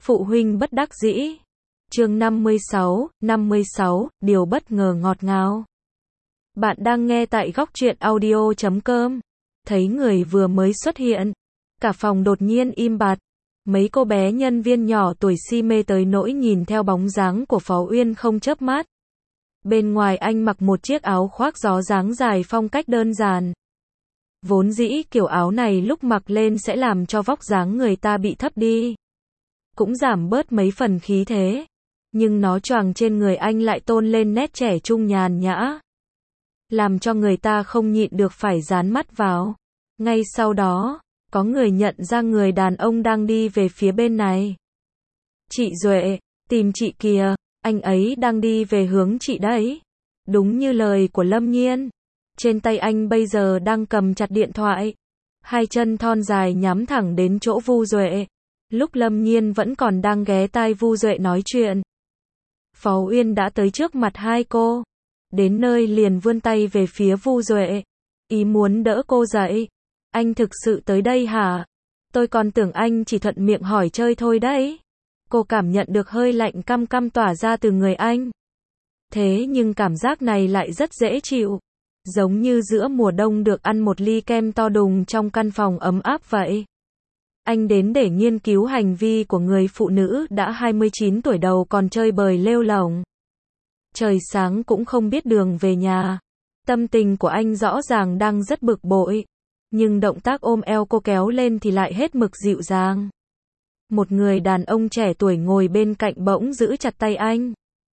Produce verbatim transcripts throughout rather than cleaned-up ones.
Phụ huynh bất đắc dĩ. Chương năm mươi sáu, năm mươi sáu, điều bất ngờ ngọt ngào. Bạn đang nghe tại góc truyện audio chấm com. Thấy người vừa mới xuất hiện, cả phòng đột nhiên im bặt. Mấy cô bé nhân viên nhỏ tuổi si mê tới nỗi nhìn theo bóng dáng của Phó Uyên không chớp mắt. Bên ngoài anh mặc một chiếc áo khoác gió dáng dài phong cách đơn giản. Vốn dĩ kiểu áo này lúc mặc lên sẽ làm cho vóc dáng người ta bị thấp đi, cũng giảm bớt mấy phần khí thế. Nhưng nó choàng trên người anh lại tôn lên nét trẻ trung nhàn nhã, làm cho người ta không nhịn được phải dán mắt vào. Ngay sau đó, có người nhận ra người đàn ông đang đi về phía bên này. Chị Duệ, tìm chị kìa, anh ấy đang đi về hướng chị đấy. Đúng như lời của Lâm Nhiên, trên tay anh bây giờ đang cầm chặt điện thoại, hai chân thon dài nhắm thẳng đến chỗ Vu Duệ. Lúc Lâm Nhiên vẫn còn đang ghé tai Vu Duệ nói chuyện, Phó Uyên đã tới trước mặt hai cô. Đến nơi liền vươn tay về phía Vu Duệ, ý muốn đỡ cô dậy. Anh thực sự tới đây hả? Tôi còn tưởng anh chỉ thuận miệng hỏi chơi thôi đấy. Cô cảm nhận được hơi lạnh căm căm tỏa ra từ người anh. Thế nhưng cảm giác này lại rất dễ chịu, giống như giữa mùa đông được ăn một ly kem to đùng trong căn phòng ấm áp vậy. Anh đến để nghiên cứu hành vi của người phụ nữ đã hai mươi chín tuổi đầu còn chơi bời lêu lổng. Trời sáng cũng không biết đường về nhà. Tâm tình của anh rõ ràng đang rất bực bội, nhưng động tác ôm eo cô kéo lên thì lại hết mực dịu dàng. Một người đàn ông trẻ tuổi ngồi bên cạnh bỗng giữ chặt tay anh,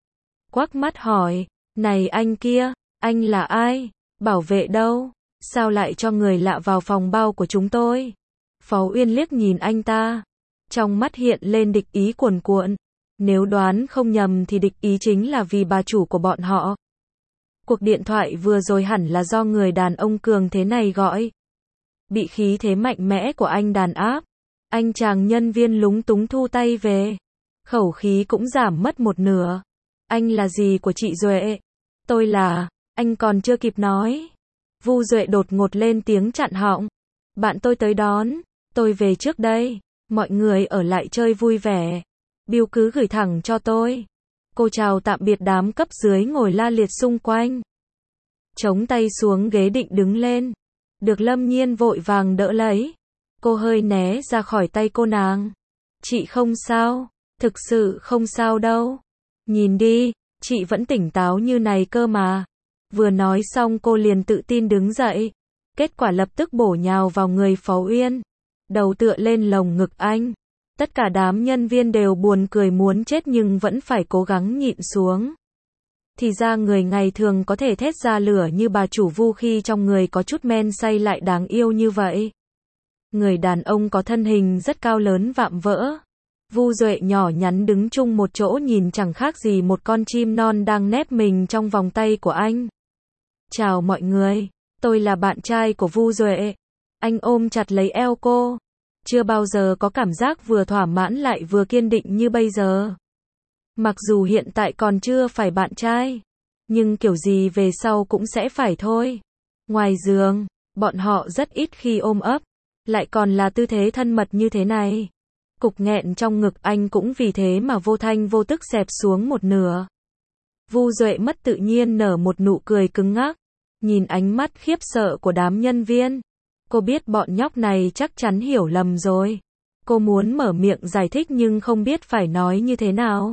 quắc mắt hỏi, này anh kia, anh là ai? Bảo vệ đâu? Sao lại cho người lạ vào phòng bao của chúng tôi? Phó Uyên liếc nhìn anh ta, trong mắt hiện lên địch ý cuồn cuộn. Nếu đoán không nhầm thì địch ý chính là vì bà chủ của bọn họ. Cuộc điện thoại vừa rồi hẳn là do người đàn ông cường thế này gọi. Bị khí thế mạnh mẽ của anh đàn áp, anh chàng nhân viên lúng túng thu tay về, khẩu khí cũng giảm mất một nửa. Anh là gì của chị Duệ? Tôi là, anh còn chưa kịp nói, Vu Duệ đột ngột lên tiếng chặn họng. Bạn tôi tới đón, tôi về trước đây, mọi người ở lại chơi vui vẻ. Bill cứ gửi thẳng cho tôi. Cô chào tạm biệt đám cấp dưới ngồi la liệt xung quanh, chống tay xuống ghế định đứng lên, được Lâm Nhiên vội vàng đỡ lấy. Cô hơi né ra khỏi tay cô nàng. Chị không sao, thực sự không sao đâu. Nhìn đi, chị vẫn tỉnh táo như này cơ mà. Vừa nói xong cô liền tự tin đứng dậy, kết quả lập tức bổ nhào vào người Phó Uyên, đầu tựa lên lồng ngực anh. Tất cả đám nhân viên đều buồn cười muốn chết nhưng vẫn phải cố gắng nhịn xuống. Thì ra người ngày thường có thể thét ra lửa như bà chủ Vu khi trong người có chút men say lại đáng yêu như vậy. Người đàn ông có thân hình rất cao lớn vạm vỡ. Vu Duệ nhỏ nhắn đứng chung một chỗ nhìn chẳng khác gì một con chim non đang nép mình trong vòng tay của anh. Chào mọi người, tôi là bạn trai của Vu Duệ. Anh ôm chặt lấy eo cô. Chưa bao giờ có cảm giác vừa thỏa mãn lại vừa kiên định như bây giờ. Mặc dù hiện tại còn chưa phải bạn trai, nhưng kiểu gì về sau cũng sẽ phải thôi. Ngoài giường, bọn họ rất ít khi ôm ấp, lại còn là tư thế thân mật như thế này. Cục nghẹn trong ngực anh cũng vì thế mà vô thanh vô tức xẹp xuống một nửa. Vu Duệ mất tự nhiên nở một nụ cười cứng ngắc, nhìn ánh mắt khiếp sợ của đám nhân viên. Cô biết bọn nhóc này chắc chắn hiểu lầm rồi. Cô muốn mở miệng giải thích nhưng không biết phải nói như thế nào.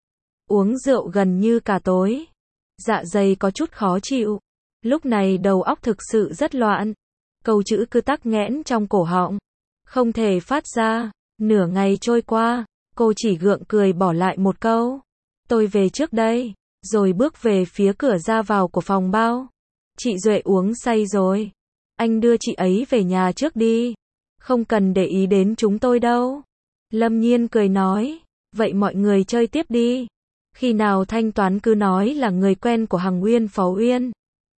Uống rượu gần như cả tối, dạ dày có chút khó chịu. Lúc này đầu óc thực sự rất loạn. Câu chữ cứ tắc nghẽn trong cổ họng, không thể phát ra. Nửa ngày trôi qua, cô chỉ gượng cười bỏ lại một câu. Tôi về trước đây, rồi bước về phía cửa ra vào của phòng bao. Chị Duệ uống say rồi. Anh đưa chị ấy về nhà trước đi. Không cần để ý đến chúng tôi đâu. Lâm Nhiên cười nói. Vậy mọi người chơi tiếp đi. Khi nào thanh toán cứ nói là người quen của Hằng Uyên Phó Uyên.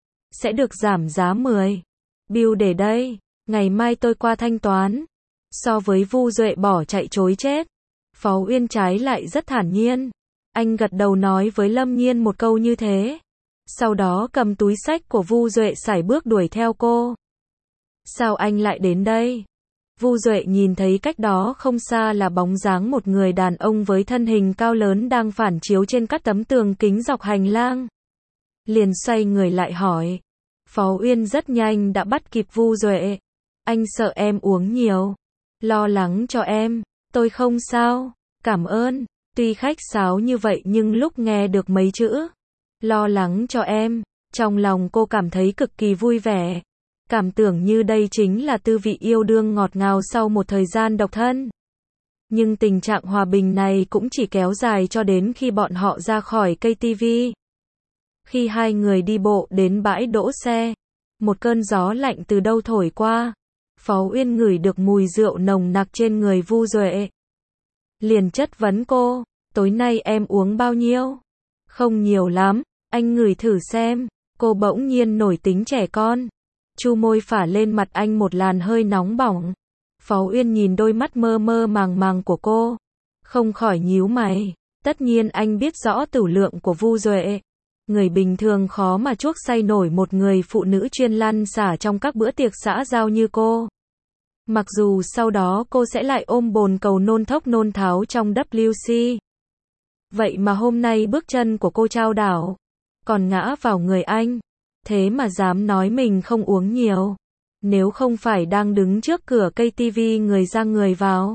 Sẽ được giảm giá mười. Bill để đây. Ngày mai tôi qua thanh toán. So với Vu Duệ bỏ chạy chối chết, Phó Uyên trái lại rất thản nhiên. Anh gật đầu nói với Lâm Nhiên một câu như thế. Sau đó cầm túi xách của Vu Duệ sải bước đuổi theo cô. Sao anh lại đến đây? Vu Duệ nhìn thấy cách đó không xa là bóng dáng một người đàn ông với thân hình cao lớn đang phản chiếu trên các tấm tường kính dọc hành lang. Liền xoay người lại hỏi. Phó Uyên rất nhanh đã bắt kịp Vu Duệ. Anh sợ em uống nhiều. Lo lắng cho em. Tôi không sao. Cảm ơn. Tuy khách sáo như vậy nhưng lúc nghe được mấy chữ lo lắng cho em, trong lòng cô cảm thấy cực kỳ vui vẻ. Cảm tưởng như đây chính là tư vị yêu đương ngọt ngào sau một thời gian độc thân. Nhưng tình trạng hòa bình này cũng chỉ kéo dài cho đến khi bọn họ ra khỏi cây tivi. Khi hai người đi bộ đến bãi đỗ xe, một cơn gió lạnh từ đâu thổi qua. Phó Uyên ngửi được mùi rượu nồng nặc trên người Vu Duệ. Liền chất vấn cô, tối nay em uống bao nhiêu? Không nhiều lắm, anh ngửi thử xem. Cô bỗng nhiên nổi tính trẻ con. Chu môi phả lên mặt anh một làn hơi nóng bỏng. Phó Uyên nhìn đôi mắt mơ mơ màng màng của cô. Không khỏi nhíu mày. Tất nhiên anh biết rõ tửu lượng của Vu Duệ. Người bình thường khó mà chuốc say nổi một người phụ nữ chuyên lăn xả trong các bữa tiệc xã giao như cô. Mặc dù sau đó cô sẽ lại ôm bồn cầu nôn thốc nôn tháo trong W C. Vậy mà hôm nay bước chân của cô trao đảo. Còn ngã vào người anh. Thế mà dám nói mình không uống nhiều. Nếu không phải đang đứng trước cửa cây tivi người ra người vào.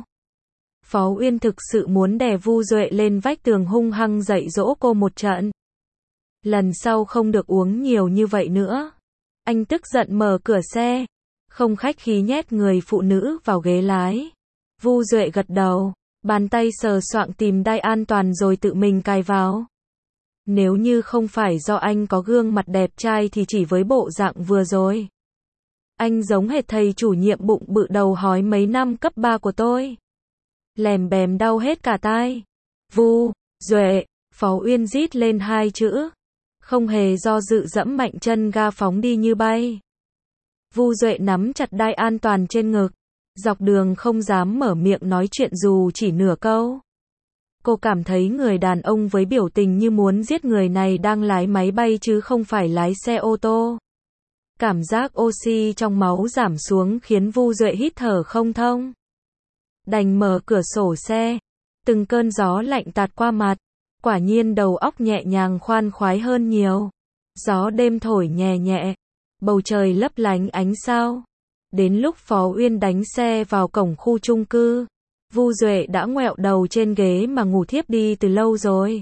Phó Uyên thực sự muốn đè Vu Duệ lên vách tường hung hăng dạy dỗ cô một trận. Lần sau không được uống nhiều như vậy nữa. Anh tức giận mở cửa xe. Không khách khí nhét người phụ nữ vào ghế lái. Vu Duệ gật đầu. Bàn tay sờ soạng tìm đai an toàn rồi tự mình cài vào. Nếu như không phải do anh có gương mặt đẹp trai thì chỉ với bộ dạng vừa rồi. Anh giống hệt thầy chủ nhiệm bụng bự đầu hói mấy năm cấp ba của tôi. Lèm bèm đau hết cả tai. Vu Duệ, Phó Uyên rít lên hai chữ. Không hề do dự dẫm mạnh chân ga phóng đi như bay. Vu Duệ nắm chặt đai an toàn trên ngực. Dọc đường không dám mở miệng nói chuyện dù chỉ nửa câu. Cô cảm thấy người đàn ông với biểu tình như muốn giết người này đang lái máy bay chứ không phải lái xe ô tô. Cảm giác oxy trong máu giảm xuống khiến Vu Duệ hít thở không thông. Đành mở cửa sổ xe. Từng cơn gió lạnh tạt qua mặt. Quả nhiên đầu óc nhẹ nhàng khoan khoái hơn nhiều. Gió đêm thổi nhẹ nhẹ. Bầu trời lấp lánh ánh sao. Đến lúc Phó Uyên đánh xe vào cổng khu chung cư. Vu Duệ đã ngoẹo đầu trên ghế mà ngủ thiếp đi từ lâu rồi.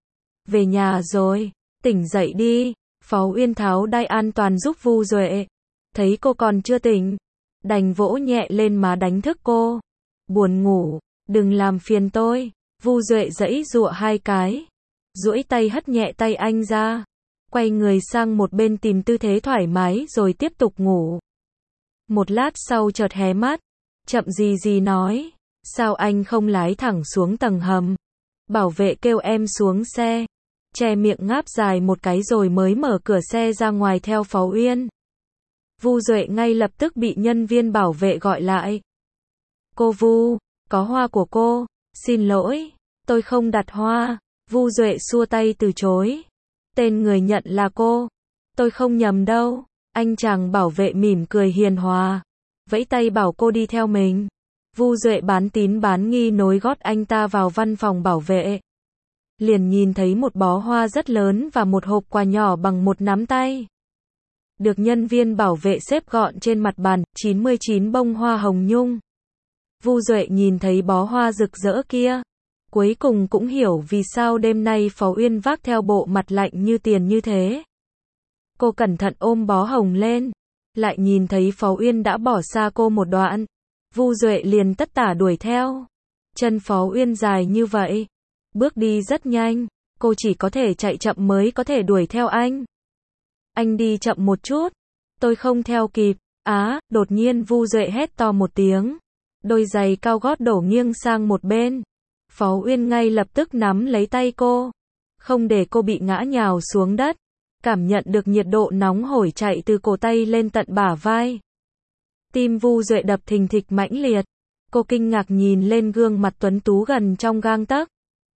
Về nhà rồi, tỉnh dậy đi. Phó Uyên tháo đai an toàn giúp Vu Duệ. Thấy cô còn chưa tỉnh, đành vỗ nhẹ lên má đánh thức cô. Buồn ngủ, đừng làm phiền tôi. Vu Duệ giãy giụa hai cái, duỗi tay hất nhẹ tay anh ra, quay người sang một bên tìm tư thế thoải mái rồi tiếp tục ngủ. Một lát sau chợt hé mắt, chậm gì gì nói, sao anh không lái thẳng xuống tầng hầm? Bảo vệ kêu em xuống xe. Che miệng ngáp dài một cái rồi mới mở cửa xe ra ngoài theo Phó Uyên. Vu Duệ ngay lập tức bị nhân viên bảo vệ gọi lại. Cô Vu, có hoa của cô. Xin lỗi, tôi không đặt hoa. Vu Duệ xua tay từ chối. Tên người nhận là cô. Tôi không nhầm đâu. Anh chàng bảo vệ mỉm cười hiền hòa, vẫy tay bảo cô đi theo mình. Vu Duệ bán tín bán nghi nối gót anh ta vào văn phòng bảo vệ. Liền nhìn thấy một bó hoa rất lớn và một hộp quà nhỏ bằng một nắm tay. Được nhân viên bảo vệ xếp gọn trên mặt bàn, chín mươi chín bông hoa hồng nhung. Vu Duệ nhìn thấy bó hoa rực rỡ kia. Cuối cùng cũng hiểu vì sao đêm nay Phó Uyên vác theo bộ mặt lạnh như tiền như thế. Cô cẩn thận ôm bó hồng lên. Lại nhìn thấy Phó Uyên đã bỏ xa cô một đoạn. Vu Duệ liền tất tả đuổi theo. Chân Phó Uyên dài như vậy. Bước đi rất nhanh. Cô chỉ có thể chạy chậm mới có thể đuổi theo anh. Anh đi chậm một chút. Tôi không theo kịp. Á, đột nhiên Vu Duệ hét to một tiếng. Đôi giày cao gót đổ nghiêng sang một bên. Phó Uyên ngay lập tức nắm lấy tay cô. Không để cô bị ngã nhào xuống đất. Cảm nhận được nhiệt độ nóng hổi chạy từ cổ tay lên tận bả vai. Tim Vu Duệ đập thình thịch mãnh liệt. Cô kinh ngạc nhìn lên gương mặt tuấn tú gần trong gang tấc.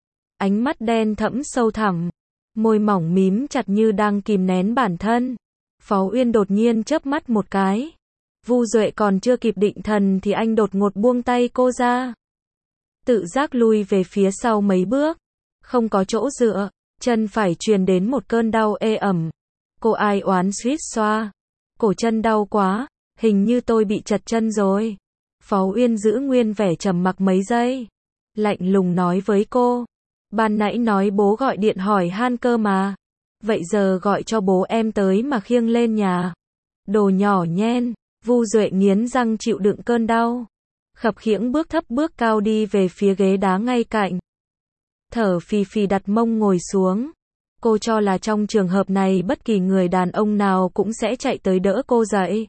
Ánh mắt đen thẫm sâu thẳm. Môi mỏng mím chặt như đang kìm nén bản thân. Phó Uyên đột nhiên chớp mắt một cái. Vu Duệ còn chưa kịp định thần thì anh đột ngột buông tay cô ra. Tự giác lui về phía sau mấy bước. Không có chỗ dựa, chân phải truyền đến một cơn đau ê ẩm. Cô ai oán suýt xoa. Cổ chân đau quá, hình như tôi bị trật chân rồi. Phó Uyên giữ nguyên vẻ trầm mặc mấy giây. Lạnh lùng nói với cô. Ban nãy nói bố gọi điện hỏi han cơ mà. Vậy giờ gọi cho bố em tới mà khiêng lên nhà. Đồ nhỏ nhen. Vu Duệ nghiến răng chịu đựng cơn đau. Khập khiễng bước thấp bước cao đi về phía ghế đá ngay cạnh. Thở phì phì đặt mông ngồi xuống. Cô cho là trong trường hợp này bất kỳ người đàn ông nào cũng sẽ chạy tới đỡ cô dậy.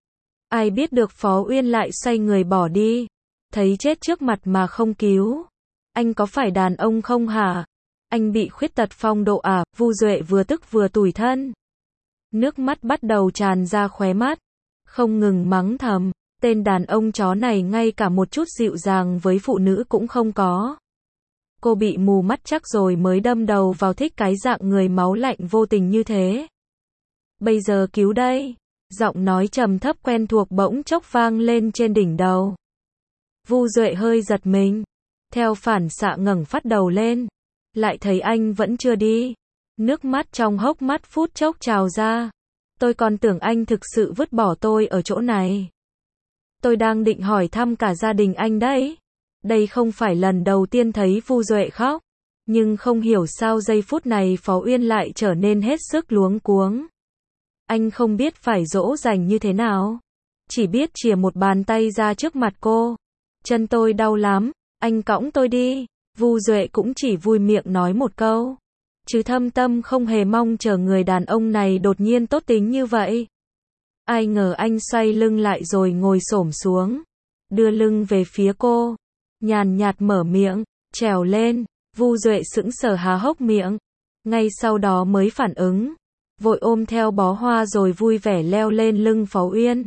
Ai biết được Phó Uyên lại xoay người bỏ đi. Thấy chết trước mặt mà không cứu. Anh có phải đàn ông không hả? Anh bị khuyết tật phong độ à? Vu Duệ vừa tức vừa tủi thân. Nước mắt bắt đầu tràn ra khóe mắt. Không ngừng mắng thầm. Tên đàn ông chó này ngay cả một chút dịu dàng với phụ nữ cũng không có. Cô bị mù mắt chắc rồi mới đâm đầu vào thích cái dạng người máu lạnh vô tình như thế. Bây giờ cứu đây. Giọng nói trầm thấp quen thuộc bỗng chốc vang lên trên đỉnh đầu. Vu Duệ hơi giật mình. Theo phản xạ ngẩng phát đầu lên. Lại thấy anh vẫn chưa đi. Nước mắt trong hốc mắt phút chốc trào ra. Tôi còn tưởng anh thực sự vứt bỏ tôi ở chỗ này. Tôi đang định hỏi thăm cả gia đình anh đấy. Đây không phải lần đầu tiên thấy Vu Duệ khóc. Nhưng không hiểu sao giây phút này Phó Uyên lại trở nên hết sức luống cuống. Anh không biết phải dỗ dành như thế nào. Chỉ biết chìa một bàn tay ra trước mặt cô. Chân tôi đau lắm, anh cõng tôi đi. Vu Duệ cũng chỉ vui miệng nói một câu. Chứ thâm tâm không hề mong chờ người đàn ông này đột nhiên tốt tính như vậy. Ai ngờ anh xoay lưng lại rồi ngồi xổm xuống. Đưa lưng về phía cô. Nhàn nhạt mở miệng, trèo lên. Vu Duệ sững sờ há hốc miệng. Ngay sau đó mới phản ứng. Vội ôm theo bó hoa rồi vui vẻ leo lên lưng Phó Uyên.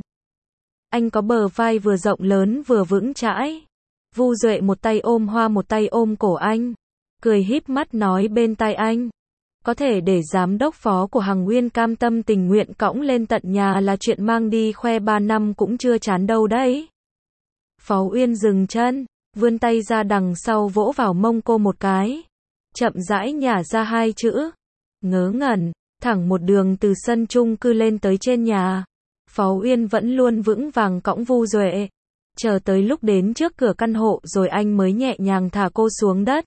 Anh có bờ vai vừa rộng lớn vừa vững chãi. Vu Duệ một tay ôm hoa một tay ôm cổ anh. Cười híp mắt nói bên tai anh. Có thể để giám đốc phó của Hằng Nguyên cam tâm tình nguyện cõng lên tận nhà là chuyện mang đi khoe ba năm cũng chưa chán đâu đấy. Phó Uyên dừng chân, vươn tay ra đằng sau vỗ vào mông cô một cái. Chậm rãi nhả ra hai chữ. Ngớ ngẩn, thẳng một đường từ sân chung cư lên tới trên nhà. Phó Uyên vẫn luôn vững vàng cõng Vu Duệ. Chờ tới lúc đến trước cửa căn hộ rồi anh mới nhẹ nhàng thả cô xuống đất.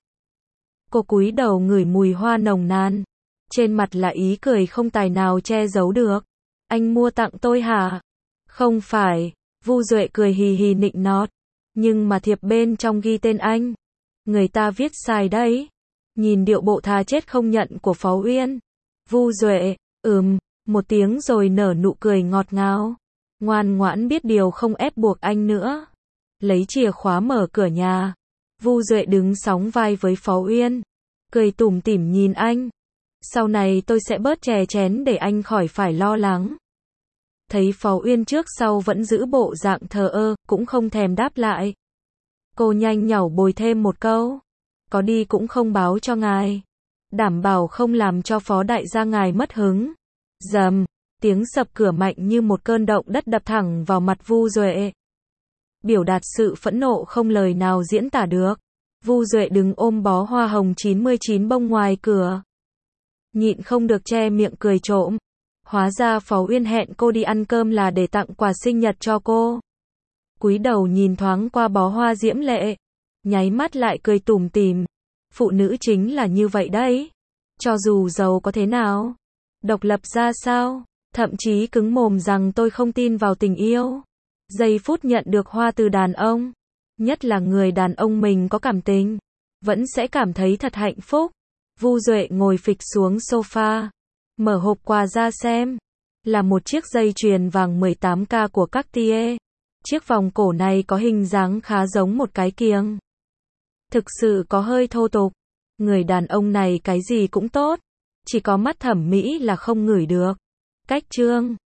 Cô cúi đầu ngửi mùi hoa nồng nàn. Trên mặt là ý cười không tài nào che giấu được. Anh mua tặng tôi hả? Không phải. Vu Duệ cười hì hì nịnh nọt. Nhưng mà thiệp bên trong ghi tên anh. Người ta viết sai đấy. Nhìn điệu bộ thà chết không nhận của Phó Uyên. Vu Duệ, ừm, một tiếng rồi nở nụ cười ngọt ngào. Ngoan ngoãn biết điều không ép buộc anh nữa. Lấy chìa khóa mở cửa nhà. Vu Duệ đứng sóng vai với Phó Uyên. Cười tủm tỉm nhìn anh. Sau này tôi sẽ bớt chè chén để anh khỏi phải lo lắng. Thấy Phó Uyên trước sau vẫn giữ bộ dạng thờ ơ, cũng không thèm đáp lại. Cô nhanh nhảu bồi thêm một câu. Có đi cũng không báo cho ngài. Đảm bảo không làm cho Phó đại gia ngài mất hứng. Dầm, tiếng sập cửa mạnh như một cơn động đất đập thẳng vào mặt Vu Duệ. Biểu đạt sự phẫn nộ không lời nào diễn tả được. Vu Duệ đứng ôm bó hoa hồng chín mươi chín bông ngoài cửa. Nhịn không được che miệng cười trộm. Hóa ra Phó Uyên hẹn cô đi ăn cơm là để tặng quà sinh nhật cho cô. Cúi đầu nhìn thoáng qua bó hoa diễm lệ. Nháy mắt lại cười tủm tỉm. Phụ nữ chính là như vậy đấy. Cho dù giàu có thế nào, độc lập ra sao, thậm chí cứng mồm rằng tôi không tin vào tình yêu. Giây phút nhận được hoa từ đàn ông, nhất là người đàn ông mình có cảm tình, vẫn sẽ cảm thấy thật hạnh phúc. Vu Duệ ngồi phịch xuống sofa, mở hộp quà ra xem. Là một chiếc dây chuyền vàng mười tám ca của Cartier. Chiếc vòng cổ này có hình dáng khá giống một cái kiềng. Thực sự có hơi thô tục. Người đàn ông này cái gì cũng tốt. Chỉ có mắt thẩm mỹ là không ngửi được. Cách trương.